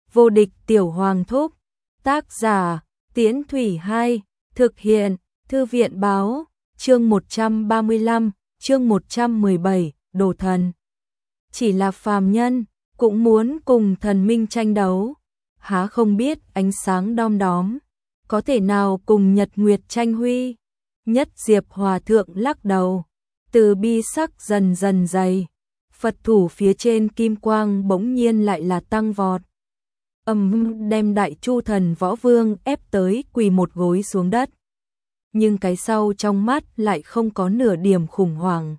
Vô địch tiểu hoàng thúc. Tác giả, Tiễn Thủy 2, thực hiện, Thư viện báo, chương 135, chương 117, đồ thần. Chỉ là phàm nhân, cũng muốn cùng thần minh tranh đấu. Há không biết ánh sáng đom đóm, có thể nào cùng nhật nguyệt tranh huy. Nhất Diệp Hòa Thượng lắc đầu, từ bi sắc dần dần dày. Phật thủ phía trên kim quang bỗng nhiên lại là tăng vọt. Đem Đại Chu Thần Võ Vương ép tới quỳ một gối xuống đất. Nhưng cái sau trong mắt lại không có nửa điểm khủng hoảng.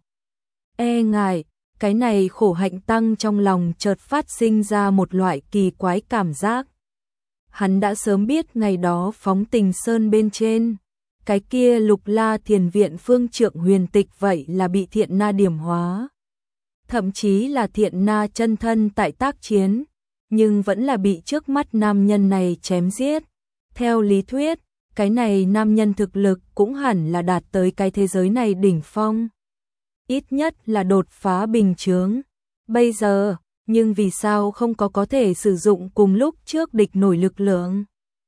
E ngại, cái này khổ hạnh tăng trong lòng chợt phát sinh ra một loại kỳ quái cảm giác. Hắn đã sớm biết ngày đó phóng tình sơn bên trên, cái kia Lục La Thiền Viện phương trượng huyền tịch vậy là bị thiện na điểm hóa. Thậm chí là thiện na chân thân tại tác chiến, nhưng vẫn là bị trước mắt nam nhân này chém giết. Theo lý thuyết, cái này nam nhân thực lực cũng hẳn là đạt tới cái thế giới này đỉnh phong. Ít nhất là đột phá bình chướng. Bây giờ, nhưng vì sao không có thể sử dụng cùng lúc trước địch nổi lực lượng?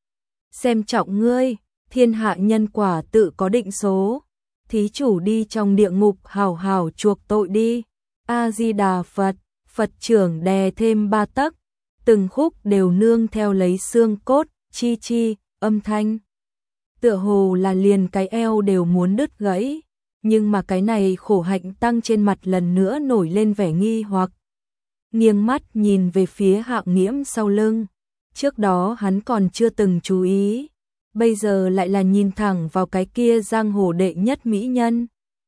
Xem trọng ngươi, thiên hạ nhân quả tự có định số. Thí chủ đi trong địa ngục hào hào chuộc tội đi. A-di-đà Phật, Phật trưởng đè thêm 3 tấc, từng khúc đều nương theo lấy xương cốt, chi chi, âm thanh. Tựa hồ là liền cái eo đều muốn đứt gãy, nhưng mà cái này khổ hạnh tăng trên mặt lần nữa nổi lên vẻ nghi hoặc. Nghiêng mắt nhìn về phía Hạng Nghiễm sau lưng, trước đó hắn còn chưa từng chú ý, bây giờ lại là nhìn thẳng vào cái kia giang hồ đệ nhất mỹ nhân.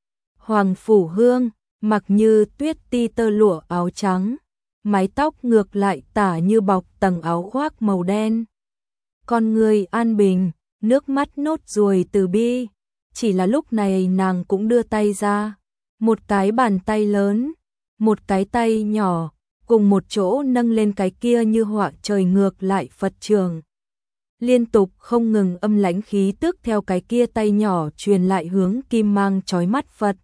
Hoàng Phủ Hương, mặc như tuyết ti tơ lụa áo trắng, mái tóc ngược lại tả như bọc tầng áo khoác màu đen. Con người an bình, nước mắt nốt ruồi từ bi, chỉ là lúc này nàng cũng đưa tay ra, một cái bàn tay lớn, một cái tay nhỏ, cùng một chỗ nâng lên cái kia như họa trời ngược lại Phật trường. Liên tục không ngừng âm lãnh khí tức theo cái kia tay nhỏ truyền lại hướng kim mang chói mắt Phật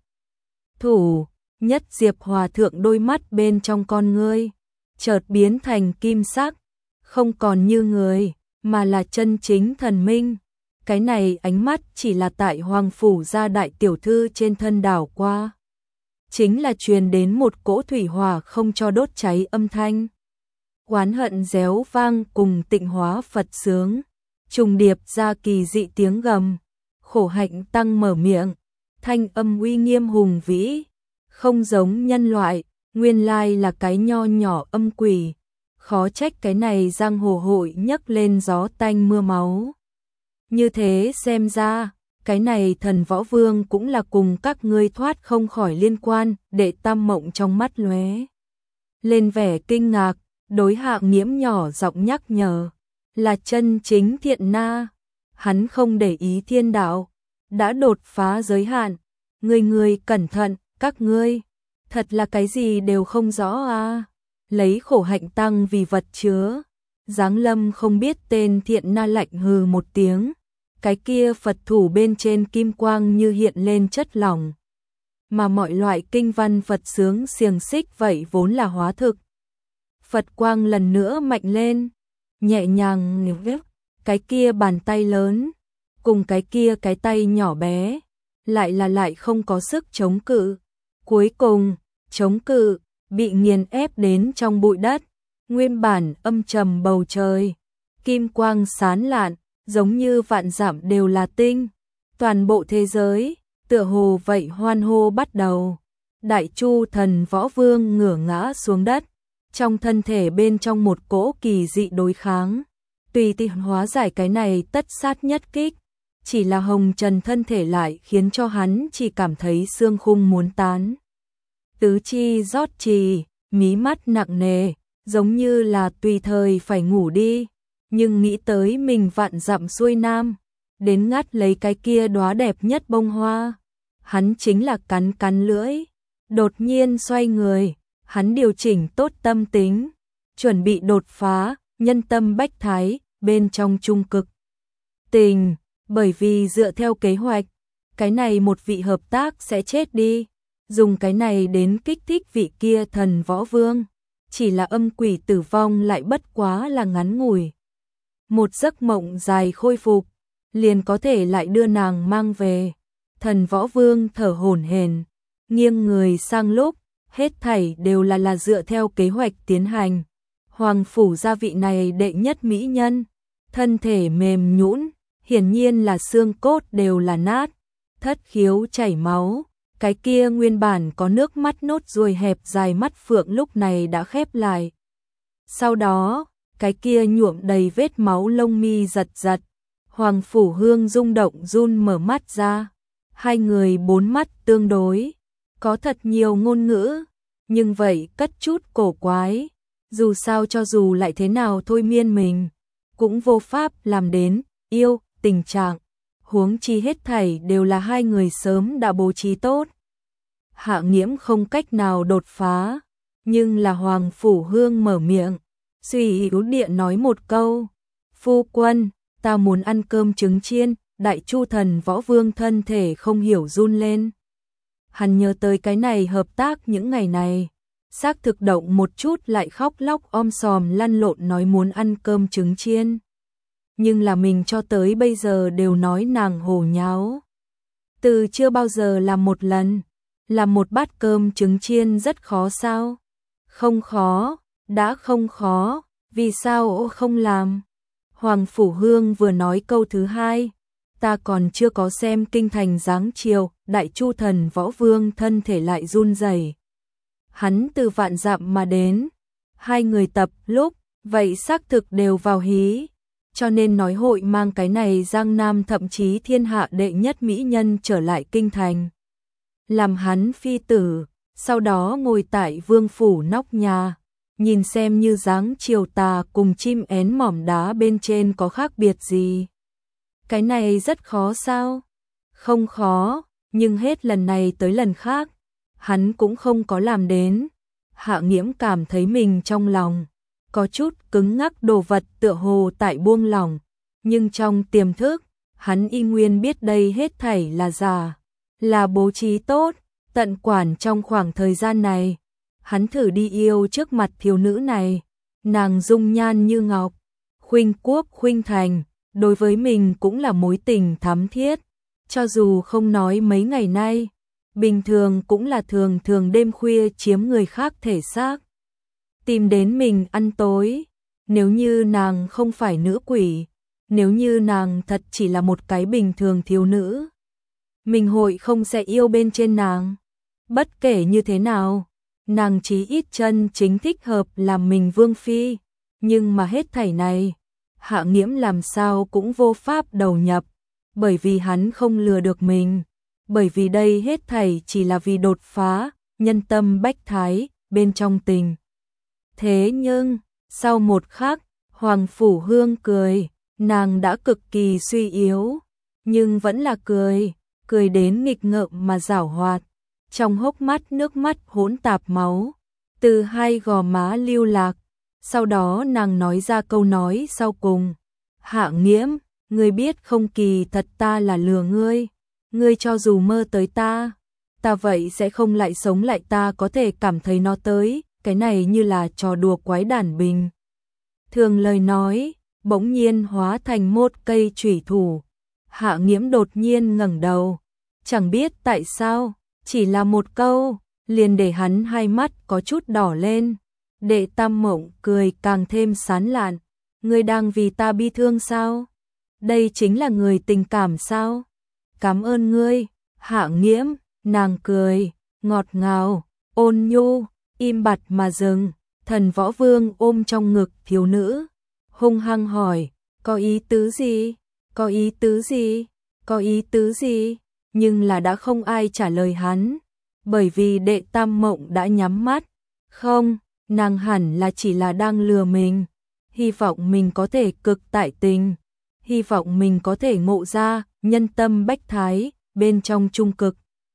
thủ. Nhất Diệp Hòa Thượng đôi mắt bên trong con ngươi chợt biến thành kim sắc, không còn như người, mà là chân chính thần minh. Cái này ánh mắt chỉ là tại Hoàng Phủ gia đại tiểu thư trên thân đảo qua, chính là truyền đến một cỗ thủy hỏa không cho đốt cháy âm thanh. Oán hận réo vang cùng tịnh hóa Phật sướng, trùng điệp ra kỳ dị tiếng gầm. Khổ hạnh tăng mở miệng, thanh âm uy nghiêm hùng vĩ, không giống nhân loại, nguyên lai là cái nho nhỏ âm quỷ. Khó trách cái này giang hồ hội nhấc lên gió tanh mưa máu. Như thế xem ra, cái này Thần Võ Vương cũng là cùng các ngươi thoát không khỏi liên quan. Đệ Tam Mộng trong mắt lóe lên vẻ kinh ngạc, đối Hạng Nghiễm nhỏ giọng nhắc nhở, là chân chính thiện na. Hắn không để ý thiên đạo, đã đột phá giới hạn. Ngươi cẩn thận, các ngươi thật là cái gì đều không rõ à. Lấy khổ hạnh tăng vì vật chứa, giáng lâm không biết tên thiện na lạnh hừ một tiếng, cái kia Phật thủ bên trên kim quang như hiện lên chất lỏng, mà mọi loại kinh văn Phật sướng xiềng xích vậy vốn là hóa thực. Phật quang lần nữa mạnh lên, nhẹ nhàng nghếch, cái kia bàn tay lớn cùng cái kia cái tay nhỏ bé lại không có sức chống cự. Cuối cùng, chống cự bị nghiền ép đến trong bụi đất. Nguyên bản âm trầm bầu trời, kim quang sáng lạn, giống như vạn dặm đều là tinh. Toàn bộ thế giới tựa hồ vậy hoan hô bắt đầu. Đại Chu Thần Võ Vương ngửa ngã xuống đất, trong thân thể bên trong một cỗ kỳ dị đối kháng, tùy tiện hóa giải cái này tất sát nhất kích. Chỉ là hồng trần thân thể lại khiến cho hắn chỉ cảm thấy xương khung muốn tán. Tứ chi rót trì, mí mắt nặng nề, giống như là tùy thời phải ngủ đi, nhưng nghĩ tới mình vạn dặm xuôi nam, đến ngắt lấy cái kia đóa đẹp nhất bông hoa, hắn chính là cắn lưỡi. Đột nhiên xoay người, hắn điều chỉnh tốt tâm tính, chuẩn bị đột phá, nhân tâm bách thái, bên trong trung cực tình, bởi vì dựa theo kế hoạch, cái này một vị hợp tác sẽ chết đi, dùng cái này đến kích thích vị kia Thần Võ Vương. chỉ là âm quỷ tử vong lại bất quá là ngắn ngủi. Một giấc mộng dài khôi phục, liền có thể lại đưa nàng mang về. Thần Võ Vương thở hổn hển, nghiêng người sang lúc, hết thảy đều là dựa theo kế hoạch tiến hành. Hoàng phủ gia vị này đệ nhất mỹ nhân, thân thể mềm nhũn, hiển nhiên là xương cốt đều là nát, thất khiếu chảy máu, cái kia nguyên bản có nước mắt nốt ruồi hẹp dài mắt phượng lúc này đã khép lại. Sau đó, cái kia nhuộm đầy vết máu lông mi giật giật, Hoàng Phủ Hương rung động run mở mắt ra, hai người bốn mắt tương đối, có thật nhiều ngôn ngữ, nhưng vậy cất chút cổ quái, dù sao cho dù lại thế nào thôi miên mình, cũng vô pháp làm đến yêu tình trạng, huống chi hết thảy đều là hai người sớm đã bố trí tốt. Hạ Nghiễm không cách nào đột phá, nhưng là Hoàng Phủ Hương mở miệng, suy yếu điện nói một câu, phu quân, ta muốn ăn cơm trứng chiên. Đại Chu Thần Võ Vương thân thể không hiểu run lên. Hắn nhớ tới cái này hợp tác những ngày này, xác thực động một chút lại khóc lóc om sòm lăn lộn nói muốn ăn cơm trứng chiên. Nhưng là mình cho tới bây giờ đều nói nàng hồ nháo. Từ chưa bao giờ làm một lần, làm một bát cơm trứng chiên rất khó sao? Không khó, đã không khó, vì sao không làm? Hoàng Phủ Hương vừa nói câu thứ hai, ta còn chưa có xem kinh thành giáng chiều, Đại Chu Thần Võ Vương thân thể lại run rẩy. Hắn từ vạn dặm mà đến, hai người tập lúc, vậy xác thực đều vào hí, cho nên nói hội mang cái này Giang Nam thậm chí thiên hạ đệ nhất mỹ nhân trở lại kinh thành. Làm hắn phi tử, sau đó ngồi tại vương phủ nóc nhà, nhìn xem như dáng chiều tà cùng chim én mỏm đá bên trên có khác biệt gì. Cái này rất khó sao? Không khó, nhưng hết lần này tới lần khác, hắn cũng không có làm đến. Hạ Nghiễm cảm thấy mình trong lòng có chút cứng ngắc, đồ vật tựa hồ tại buông lỏng, nhưng trong tiềm thức, hắn y nguyên biết đây hết thảy là giả, là bố trí tốt, tận quản trong khoảng thời gian này. Hắn thử đi yêu trước mặt thiếu nữ này, nàng dung nhan như ngọc, khuynh quốc khuynh thành, đối với mình cũng là mối tình thắm thiết, cho dù không nói mấy ngày nay, bình thường cũng là thường thường đêm khuya chiếm người khác thể xác, tìm đến mình ăn tối. Nếu như nàng không phải nữ quỷ, nếu như nàng thật chỉ là một cái bình thường thiếu nữ, mình hội không sẽ yêu bên trên nàng. Bất kể như thế nào, nàng chí ít chân chính thích hợp làm mình vương phi, nhưng mà hết thảy này, Hạ Nghiễm làm sao cũng vô pháp đầu nhập, bởi vì hắn không lừa được mình, bởi vì đây hết thảy chỉ là vì đột phá, nhân tâm bách thái, bên trong tình. Thế nhưng, sau một khắc, Hoàng Phủ Hương cười, nàng đã cực kỳ suy yếu, nhưng vẫn là cười, cười đến nghịch ngợm mà giảo hoạt, trong hốc mắt nước mắt hỗn tạp máu, từ hai gò má lưu lạc. Sau đó nàng nói ra câu nói sau cùng, Hạ Nghiễm, ngươi biết không, kỳ thật ta là lừa ngươi, ngươi cho dù mơ tới ta vậy sẽ không lại sống lại, ta có thể cảm thấy nó tới, cái này như là trò đùa quái đản bình. Thường lời nói, bỗng nhiên hóa thành một cây chủy thủ. Hạ Nghiễm đột nhiên ngẩng đầu, chẳng biết tại sao, chỉ là một câu, liền để hắn hai mắt có chút đỏ lên. Đệ Tam Mộng cười càng thêm sán lạn, ngươi đang vì ta bi thương sao? Đây chính là người tình cảm sao? Cảm ơn ngươi, Hạ Nghiễm. Nàng cười, ngọt ngào, ôn nhu, im bặt mà dừng. Thần Võ Vương ôm trong ngực thiếu nữ, hung hăng hỏi, có ý tứ gì? Có ý tứ gì? Có ý tứ gì? Nhưng là đã không ai trả lời hắn, bởi vì Đệ Tam Mộng đã nhắm mắt. Không, nàng hẳn là chỉ là đang lừa mình, hy vọng mình có thể cực tại tình, hy vọng mình có thể ngộ ra nhân tâm bách thái bên trong trung cực.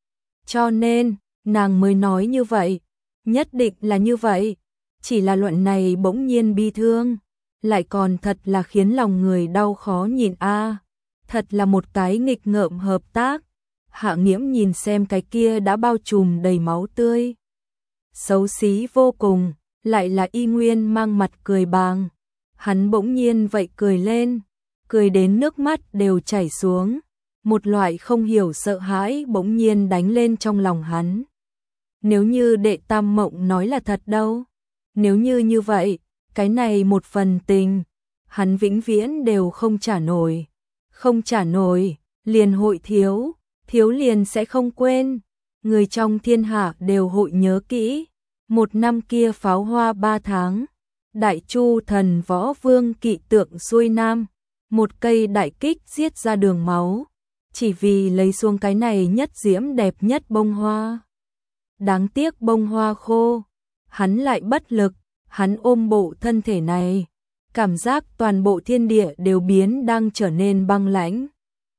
Cho nên, nàng mới nói như vậy, nhất định là như vậy, chỉ là luận này bỗng nhiên bi thương, lại còn thật là khiến lòng người đau khó nhìn a. Thật là một cái nghịch ngợm hợp tác. Hạ Nghiễm nhìn xem cái kia đã bao trùm đầy máu tươi, xấu xí vô cùng, lại là y nguyên mang mặt cười bàng. Hắn bỗng nhiên vậy cười lên, cười đến nước mắt đều chảy xuống, một loại không hiểu sợ hãi bỗng nhiên đánh lên trong lòng hắn. Nếu như Đệ Tam Mộng nói là thật đâu, nếu như vậy, cái này một phần tình, hắn vĩnh viễn đều không trả nổi. Không trả nổi, liền hội thiếu, thiếu liền sẽ không quên, người trong thiên hạ đều hội nhớ kỹ. Một năm kia pháo hoa 3 tháng, Đại Chu Thần Võ Vương kỵ tượng xuôi nam, một cây đại kích giết ra đường máu, chỉ vì lấy xuống cái này nhất diễm đẹp nhất bông hoa. Đáng tiếc bông hoa khô, hắn lại bất lực, hắn ôm bộ thân thể này, cảm giác toàn bộ thiên địa đều biến đang trở nên băng lãnh.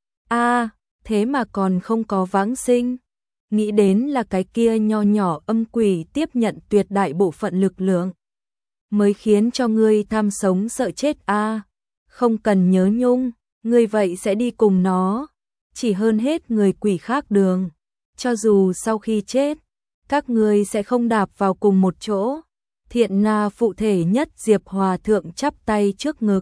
Thế mà còn không có vãng sinh. Nghĩ đến là cái kia nho nhỏ âm quỷ tiếp nhận tuyệt đại bộ phận lực lượng, mới khiến cho ngươi tham sống sợ chết không cần nhớ nhung, ngươi vậy sẽ đi cùng nó, chỉ hơn hết người quỷ khác đường. Cho dù sau khi chết, các ngươi sẽ không đạp vào cùng một chỗ. Thiện Na phụ thể nhất Diệp Hòa Thượng chắp tay trước ngực,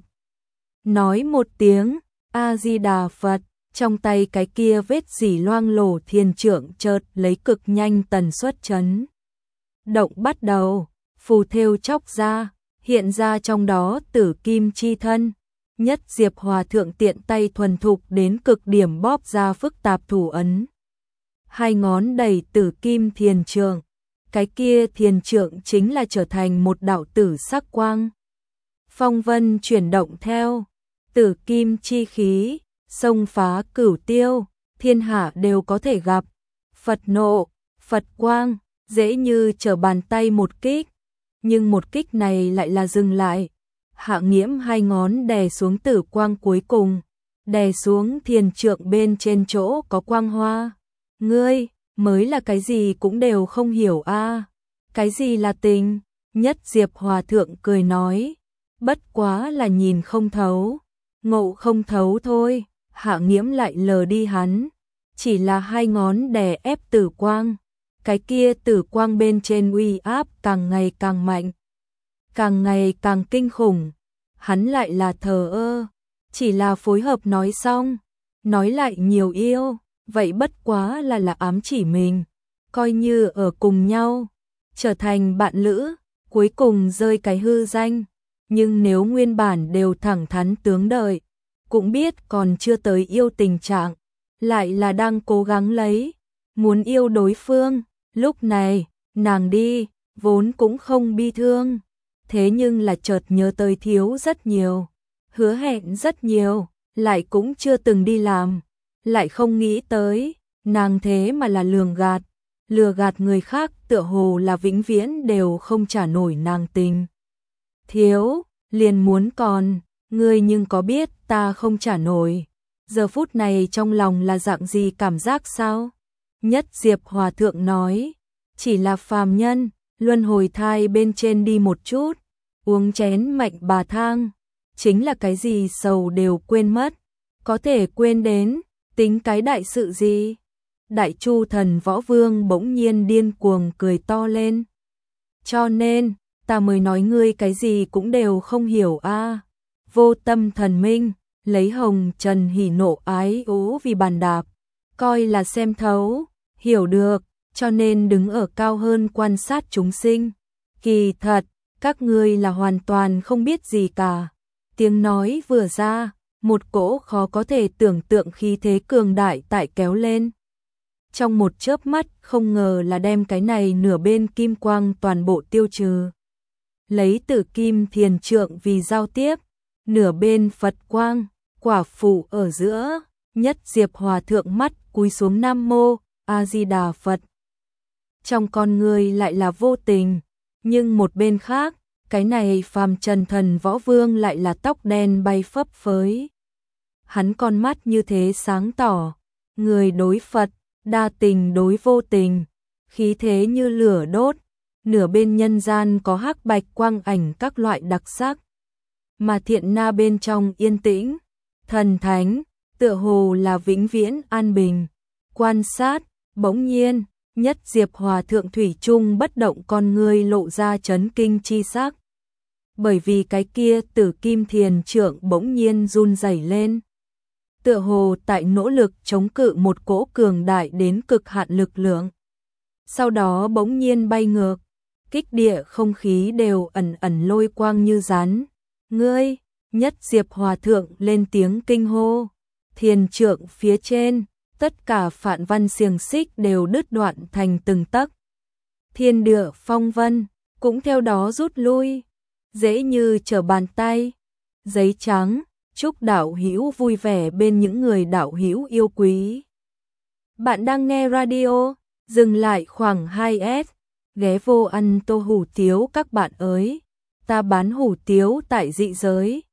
nói một tiếng A-di-đà Phật, trong tay cái kia vết dỉ loang lổ thiền trượng chợt lấy cực nhanh tần suất chấn động bắt đầu, phù thêu chóc ra, hiện ra trong đó tử kim chi thân. Nhất Diệp Hòa Thượng tiện tay thuần thục đến cực điểm bóp ra phức tạp thủ ấn. Hai ngón đẩy tử kim thiền trượng, cái kia thiền trượng chính là trở thành một đạo tử sắc quang. Phong vân chuyển động theo, tử kim chi khí, xông phá cửu tiêu, thiên hạ đều có thể gặp. Phật nộ, Phật quang, dễ như trở bàn tay một kích, nhưng một kích này lại là dừng lại. Hạ Nghiễm hai ngón đè xuống tử quang cuối cùng, đè xuống thiền trượng bên trên chỗ có quang hoa. Ngươi, mới là cái gì cũng đều không hiểu cái gì là tình? Nhất Diệp Hòa Thượng cười nói, bất quá là nhìn không thấu, ngộ không thấu thôi. Hạ Nghiễm lại lờ đi hắn, chỉ là hai ngón đè ép tử quang, cái kia tử quang bên trên uy áp càng ngày càng mạnh, càng ngày càng kinh khủng. Hắn lại là thờ ơ, chỉ là phối hợp nói xong, nói lại nhiều yêu, vậy bất quá là ám chỉ mình, coi như ở cùng nhau, trở thành bạn lữ, cuối cùng rơi cái hư danh. Nhưng nếu nguyên bản đều thẳng thắn tướng đợi, cũng biết còn chưa tới yêu tình trạng, lại là đang cố gắng lấy, muốn yêu đối phương. Lúc này, nàng đi, vốn cũng không bi thương, thế nhưng là chợt nhớ tới thiếu rất nhiều, hứa hẹn rất nhiều, lại cũng chưa từng đi làm, lại không nghĩ tới, nàng thế mà là lừa gạt người khác, tựa hồ là vĩnh viễn đều không trả nổi nàng tình. Thiếu, liền muốn còn, ngươi nhưng có biết ta không trả nổi, giờ phút này trong lòng là dạng gì cảm giác sao? Nhất Diệp Hòa Thượng nói, chỉ là phàm nhân, luân hồi thai bên trên đi một chút, uống chén mạnh bà thang, chính là cái gì sầu đều quên mất, có thể quên đến, tính cái đại sự gì? Đại Chu Thần Võ Vương bỗng nhiên điên cuồng cười to lên. Cho nên, ta mới nói ngươi cái gì cũng đều không hiểu Vô Tâm Thần Minh, lấy hồng trần hỉ nộ ái ố vì bàn đạp, coi là xem thấu, hiểu được, cho nên đứng ở cao hơn quan sát chúng sinh. Kỳ thật, các ngươi là hoàn toàn không biết gì cả. Tiếng nói vừa ra, một cỗ khó có thể tưởng tượng khí thế cường đại tại kéo lên. Trong một chớp mắt không ngờ là đem cái này nửa bên kim quang toàn bộ tiêu trừ. Lấy tử kim thiền trượng vì giao tiếp, nửa bên Phật quang, quả phụ ở giữa. Nhất Diệp Hòa Thượng mắt cúi xuống Nam Mô A Di Đà Phật. Trong con người lại là vô tình, nhưng một bên khác, cái này phàm trần thần võ vương lại là tóc đen bay phấp phới. Hắn con mắt như thế sáng tỏ, người đối Phật, đa tình đối vô tình, khí thế như lửa đốt, nửa bên nhân gian có hắc bạch quang ảnh các loại đặc sắc, mà Thiện Na bên trong yên tĩnh, thần thánh, tựa hồ là vĩnh viễn an bình. Quan sát, bỗng nhiên, Nhất Diệp Hòa Thượng thủy chung bất động, con ngươi lộ ra chấn kinh chi sắc. Bởi vì cái kia Tử Kim Thiền Trượng bỗng nhiên run rẩy lên. Tựa hồ tại nỗ lực chống cự một cỗ cường đại đến cực hạn lực lượng. Sau đó bỗng nhiên bay ngược, kích địa không khí đều ẩn ẩn lôi quang như rắn. Ngươi, Nhất Diệp Hòa Thượng lên tiếng kinh hô. Thiền trượng phía trên, tất cả phạn văn xiềng xích đều đứt đoạn thành từng tấc. Thiên địa phong vân cũng theo đó rút lui, dễ như trở bàn tay. Giấy trắng, chúc đạo hữu vui vẻ bên những người đạo hữu yêu quý. Bạn đang nghe radio, dừng lại khoảng 2S, ghé vô ăn tô hủ tiếu các bạn ơi. Ta bán hủ tiếu tại dị giới.